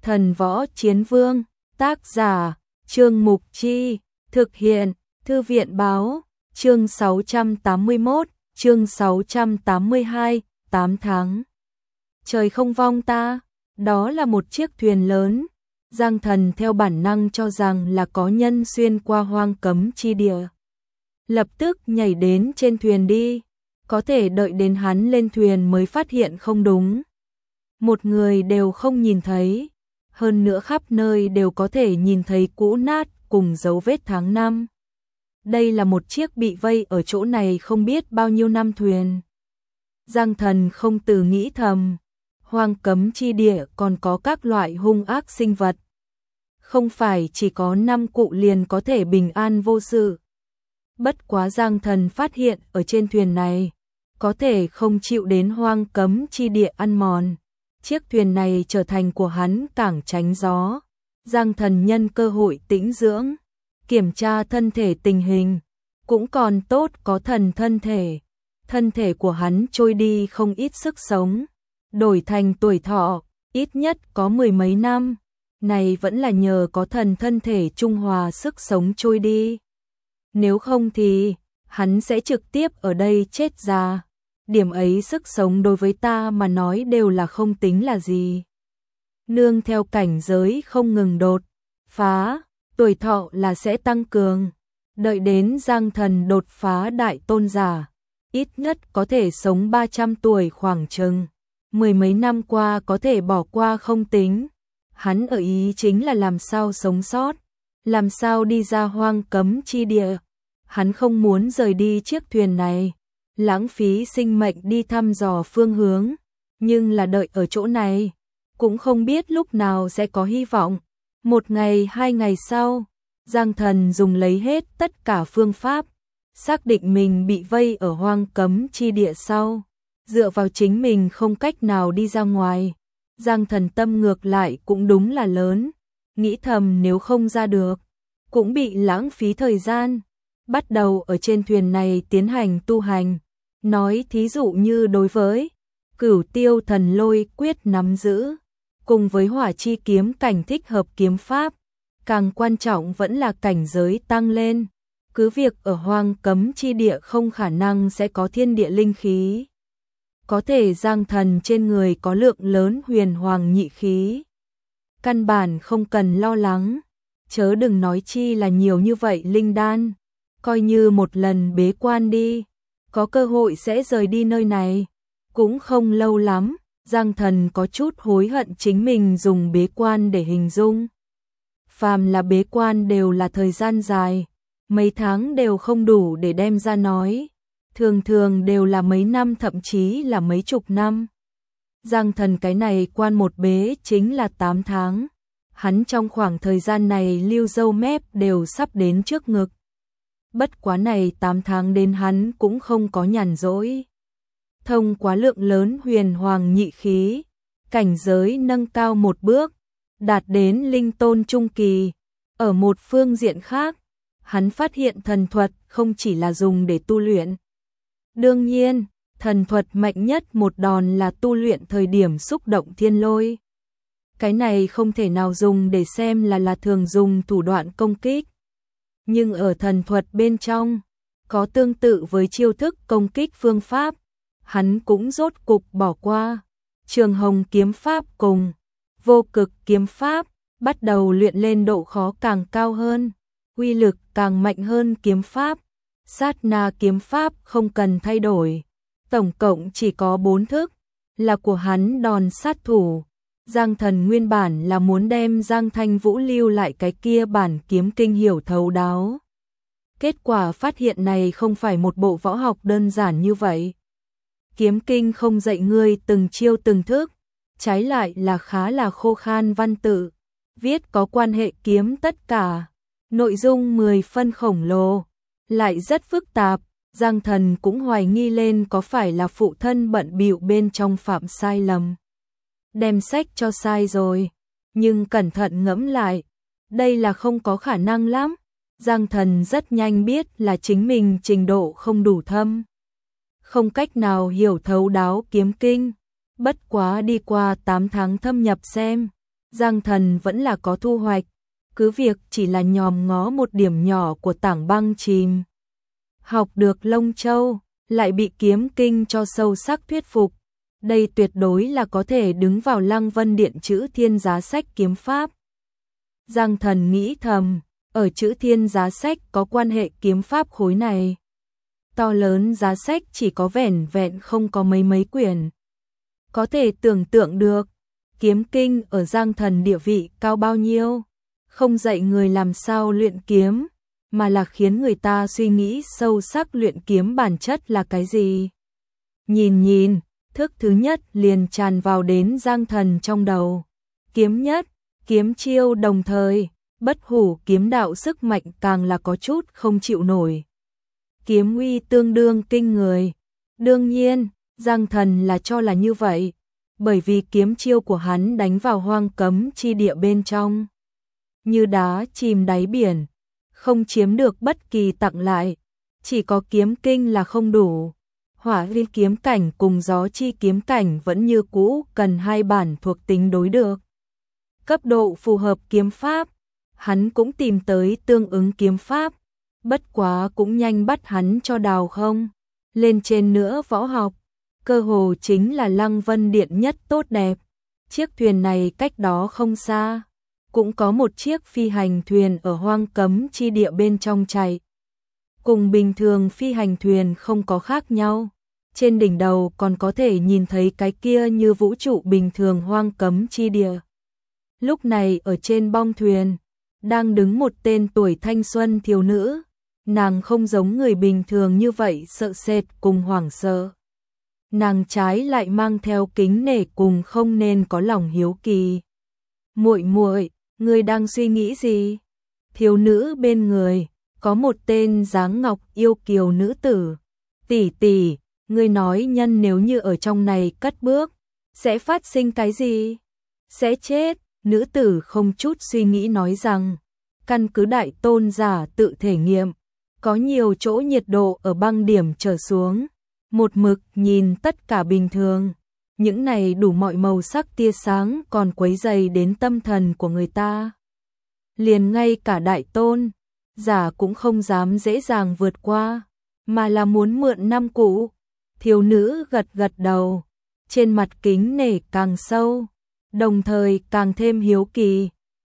Thần Võ Chiến Vương, tác giả, Trương Mục Chi, thực hiện, Thư viện Báo, chương 681, chương 682, 8 tháng. Trời không vong ta, đó là một chiếc thuyền lớn. Giang Thần theo bản năng cho rằng là có nhân xuyên qua hoang cấm chi địa. Lập tức nhảy đến trên thuyền đi, có thể đợi đến hắn lên thuyền mới phát hiện không đúng. Một người đều không nhìn thấy, hơn nữa khắp nơi đều có thể nhìn thấy cũ nát cùng dấu vết tháng năm. Đây là một chiếc bị vây ở chỗ này không biết bao nhiêu năm thuyền. Giang Thần không từ nghĩ thầm, hoang cấm chi địa còn có các loại hung ác sinh vật. Không phải chỉ có 5 cụ liền có thể bình an vô sự. Bất quá Giang Thần phát hiện ở trên thuyền này, có thể không chịu đến hoang cấm chi địa ăn mòn. Chiếc thuyền này trở thành của hắn cảng tránh gió. Giang Thần nhân cơ hội tĩnh dưỡng, kiểm tra thân thể tình hình, cũng còn tốt có thần thân thể. Thân thể của hắn trôi đi không ít sức sống, đổi thành tuổi thọ, ít nhất có 10 mấy năm. Này vẫn là nhờ có thần thân thể trung hòa sức sống trôi đi. Nếu không thì, hắn sẽ trực tiếp ở đây chết già. Điểm ấy sức sống đối với ta mà nói đều là không tính là gì. Nương theo cảnh giới không ngừng đột phá, tuổi thọ là sẽ tăng cường. Đợi đến Giang Thần đột phá đại tôn giả, ít nhất có thể sống 300 tuổi khoảng chừng. 10 mấy năm qua có thể bỏ qua không tính. Hắn ở ý chính là làm sao sống sót, làm sao đi ra hoang cấm chi địa. Hắn không muốn rời đi chiếc thuyền này, lãng phí sinh mệnh đi thăm dò phương hướng, nhưng là đợi ở chỗ này, cũng không biết lúc nào sẽ có hy vọng. 1 ngày 2 ngày sau, Giang Thần dùng lấy hết tất cả phương pháp, xác định mình bị vây ở hoang cấm chi địa sau, dựa vào chính mình không cách nào đi ra ngoài. Giang Thần tâm ngược lại cũng đúng là lớn, nghĩ thầm nếu không ra được, cũng bị lãng phí thời gian. Bắt đầu ở trên thuyền này tiến hành tu hành, nói thí dụ như đối với Cửu Tiêu Thần Lôi Quyết nắm giữ, cùng với Hỏa Chi Kiếm cảnh thích hợp kiếm pháp, càng quan trọng vẫn là cảnh giới tăng lên. Cứ việc ở hoang cấm chi địa không khả năng sẽ có thiên địa linh khí. Có thể Giang Thần trên người có lượng lớn huyền hoàng nhị khí. Căn bản không cần lo lắng, chớ đừng nói chi là nhiều như vậy linh đan. Coi như một lần bế quan đi, có cơ hội sẽ rời đi nơi này. Cũng không lâu lắm, Giang Thần có chút hối hận chính mình dùng bế quan để hình dung. Phàm là bế quan đều là thời gian dài, mấy tháng đều không đủ để đem ra nói. Thường thường đều là mấy năm thậm chí là mấy chục năm. Giang Thần cái này quan một bế chính là 8 tháng. Hắn trong khoảng thời gian này lưu râu mép đều sắp đến trước ngực. Bất quá này 8 tháng đến hắn cũng không có nhàn rỗi. Thông qua lượng lớn huyền hoàng nhị khí, cảnh giới nâng cao một bước, đạt đến linh tôn trung kỳ. Ở một phương diện khác, hắn phát hiện thần thuật không chỉ là dùng để tu luyện. Đương nhiên, thần thuật mạnh nhất một đòn là tu luyện thời điểm xúc động thiên lôi. Cái này không thể nào dùng để xem là thường dùng thủ đoạn công kích. Nhưng ở thần thuật bên trong, có tương tự với chiêu thức công kích phương pháp, hắn cũng rốt cục bỏ qua. Trường Hồng kiếm pháp cùng Vô Cực kiếm pháp bắt đầu luyện lên độ khó càng cao hơn, uy lực càng mạnh hơn kiếm pháp. Sát na kiếm pháp không cần thay đổi, tổng cộng chỉ có 4 thức, là của hắn đòn sát thủ. Giang Thần nguyên bản là muốn đem Giang Thanh Vũ lưu lại cái kia bản kiếm kinh hiểu thấu đáo. Kết quả phát hiện này không phải một bộ võ học đơn giản như vậy. Kiếm kinh không dạy ngươi từng chiêu từng thức, trái lại là khá là khô khan văn tự, viết có quan hệ kiếm tất cả, nội dung 10 phân khổng lồ, lại rất phức tạp. Giang Thần cũng hoài nghi lên có phải là phụ thân bận bịu bên trong phạm sai lầm, đem sách cho sai rồi. Nhưng cẩn thận ngẫm lại, đây là không có khả năng lắm. Giang Thần rất nhanh biết là chính mình trình độ không đủ thâm, không cách nào hiểu thấu đáo kiếm kinh. Bất quá đi qua 8 tháng thâm nhập xem, Giang Thần vẫn là có thu hoạch, cứ việc chỉ là nhòm ngó một điểm nhỏ của tảng băng chìm. Học được Lông Châu, lại bị kiếm kinh cho sâu sắc thuyết phục. Đây tuyệt đối là có thể đứng vào Lăng Vân Điện chữ Thiên Giá Sách kiếm pháp. Giang Thần nghĩ thầm, ở chữ Thiên Giá Sách có quan hệ kiếm pháp khối này. To lớn giá sách chỉ có vẻn vẹn không có mấy quyển. Có thể tưởng tượng được, kiếm kinh ở Giang Thần địa vị cao bao nhiêu. Không dạy người làm sao luyện kiếm, mà là khiến người ta suy nghĩ sâu sắc luyện kiếm bản chất là cái gì. Nhìn, thức thứ nhất liền tràn vào đến Giang Thần trong đầu. Kiếm nhất, kiếm chiêu đồng thời, bất hủ kiếm đạo sức mạnh càng là có chút không chịu nổi. Kiếm uy tương đương kinh người. Đương nhiên, Giang Thần là cho là như vậy, bởi vì kiếm chiêu của hắn đánh vào hoang cấm chi địa bên trong. Như đá chìm đáy biển, không chiếm được bất kỳ tặng lại, chỉ có kiếm kinh là không đủ. Hỏa vi kiếm cảnh cùng gió chi kiếm cảnh vẫn như cũ cần hai bản thuộc tính đối được. Cấp độ phù hợp kiếm pháp, hắn cũng tìm tới tương ứng kiếm pháp, bất quá cũng nhanh bắt hắn cho đào không. Lên trên nữa võ học, cơ hồ chính là Lăng Vân Điện nhất tốt đẹp. Chiếc thuyền này cách đó không xa, cũng có một chiếc phi hành thuyền ở hoang cấm chi địa bên trong chạy. Cùng bình thường phi hành thuyền không có khác nhau. Trên đỉnh đầu còn có thể nhìn thấy cái kia như vũ trụ bình thường hoang cấm chi địa. Lúc này ở trên bong thuyền, đang đứng một tên tuổi thanh xuân thiếu nữ. Nàng không giống người bình thường như vậy sợ sệt cùng hoảng sợ. Nàng trái lại mang theo kính nể cùng không nên có lòng hiếu kỳ. Muội, ngươi đang suy nghĩ gì? Thiếu nữ bên người, có một tên dáng ngọc yêu kiều nữ tử. Tỷ, ngươi nói nhân nếu như ở trong này cất bước, sẽ phát sinh cái gì? Sẽ chết. Nữ tử không chút suy nghĩ nói rằng, căn cứ đại tôn giả tự thể nghiệm, có nhiều chỗ nhiệt độ ở băng điểm trở xuống, một mực nhìn tất cả bình thường. Những này đủ mọi màu sắc tia sáng còn quấy dày đến tâm thần của người ta. Liền ngay cả đại tôn giả cũng không dám dễ dàng vượt qua, mà là muốn mượn năm cũ. Thiếu nữ gật đầu, trên mặt kính nể càng sâu, đồng thời càng thêm hiếu kỳ.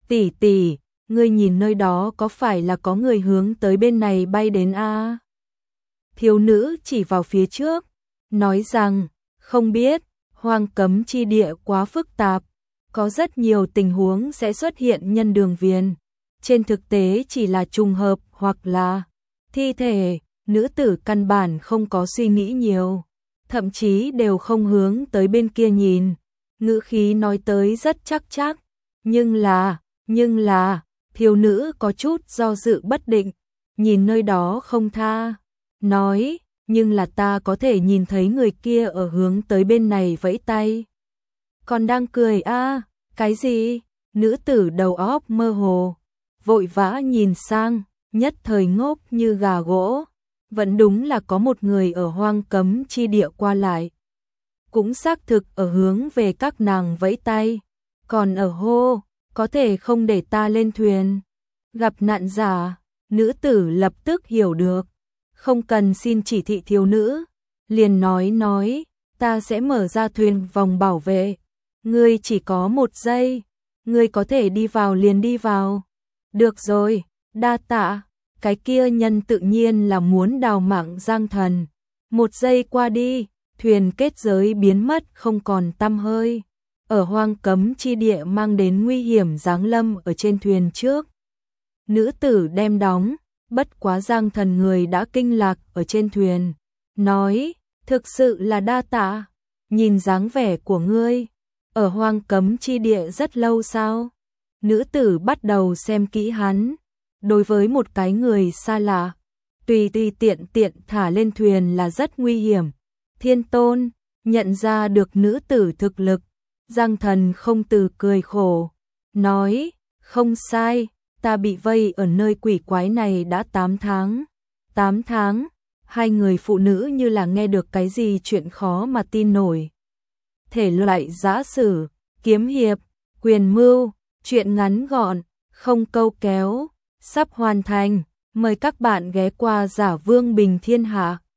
Tỷ, ngươi nhìn nơi đó có phải là có người hướng tới bên này bay đến a? Thiếu nữ chỉ vào phía trước, nói rằng, không biết, hoang cấm chi địa quá phức tạp, có rất nhiều tình huống sẽ xuất hiện nhân đường viền. Trên thực tế chỉ là trùng hợp hoặc là thi thể. Nữ tử căn bản không có suy nghĩ nhiều, thậm chí đều không hướng tới bên kia nhìn. Ngữ khí nói tới rất chắc, nhưng là, thiếu nữ có chút do dự bất định, nhìn nơi đó không tha, nói, nhưng là ta có thể nhìn thấy người kia ở hướng tới bên này vẫy tay. Còn đang cười a? Cái gì? Nữ tử đầu óc mơ hồ, vội vã nhìn sang, nhất thời ngốc như gà gỗ. Vẫn đúng là có một người ở hoang cấm chi địa qua lại. Cũng xác thực ở hướng về các nàng vẫy tay. Còn ở hô, có thể không để ta lên thuyền. Gặp nạn giả, nữ tử lập tức hiểu được. Không cần xin chỉ thị thiếu nữ. Liền nói, ta sẽ mở ra thuyền vòng bảo vệ. Ngươi chỉ có 1 giây. Ngươi có thể đi vào liền đi vào. Được rồi, đa tạ. Cái kia nhân tự nhiên là muốn đào mạng Giang Thần. 1 giây qua đi, thuyền kết giới biến mất không còn tăm hơi. Ở hoang cấm chi địa mang đến nguy hiểm giáng lâm ở trên thuyền trước. Nữ tử đem đóng, bất quá Giang Thần người đã kinh lạc ở trên thuyền. Nói, thực sự là đa tạ, nhìn dáng vẻ của ngươi. Ở hoang cấm chi địa rất lâu sao? Nữ tử bắt đầu xem kỹ hắn. Đối với một cái người xa lạ, tùy tiện thả lên thuyền là rất nguy hiểm. Thiên Tôn nhận ra được nữ tử thực lực, Giang Thần không từ cười khổ, nói, không sai, ta bị vây ở nơi quỷ quái này đã 8 tháng. 8 tháng, hai người phụ nữ như là nghe được cái gì chuyện khó mà tin nổi. Thể loại giã sử, kiếm hiệp, Quyền mưu, chuyện ngắn gọn, không câu kéo, sắp hoàn thành. Mời các bạn ghé qua Giả Vương Bình Thiên Hạ.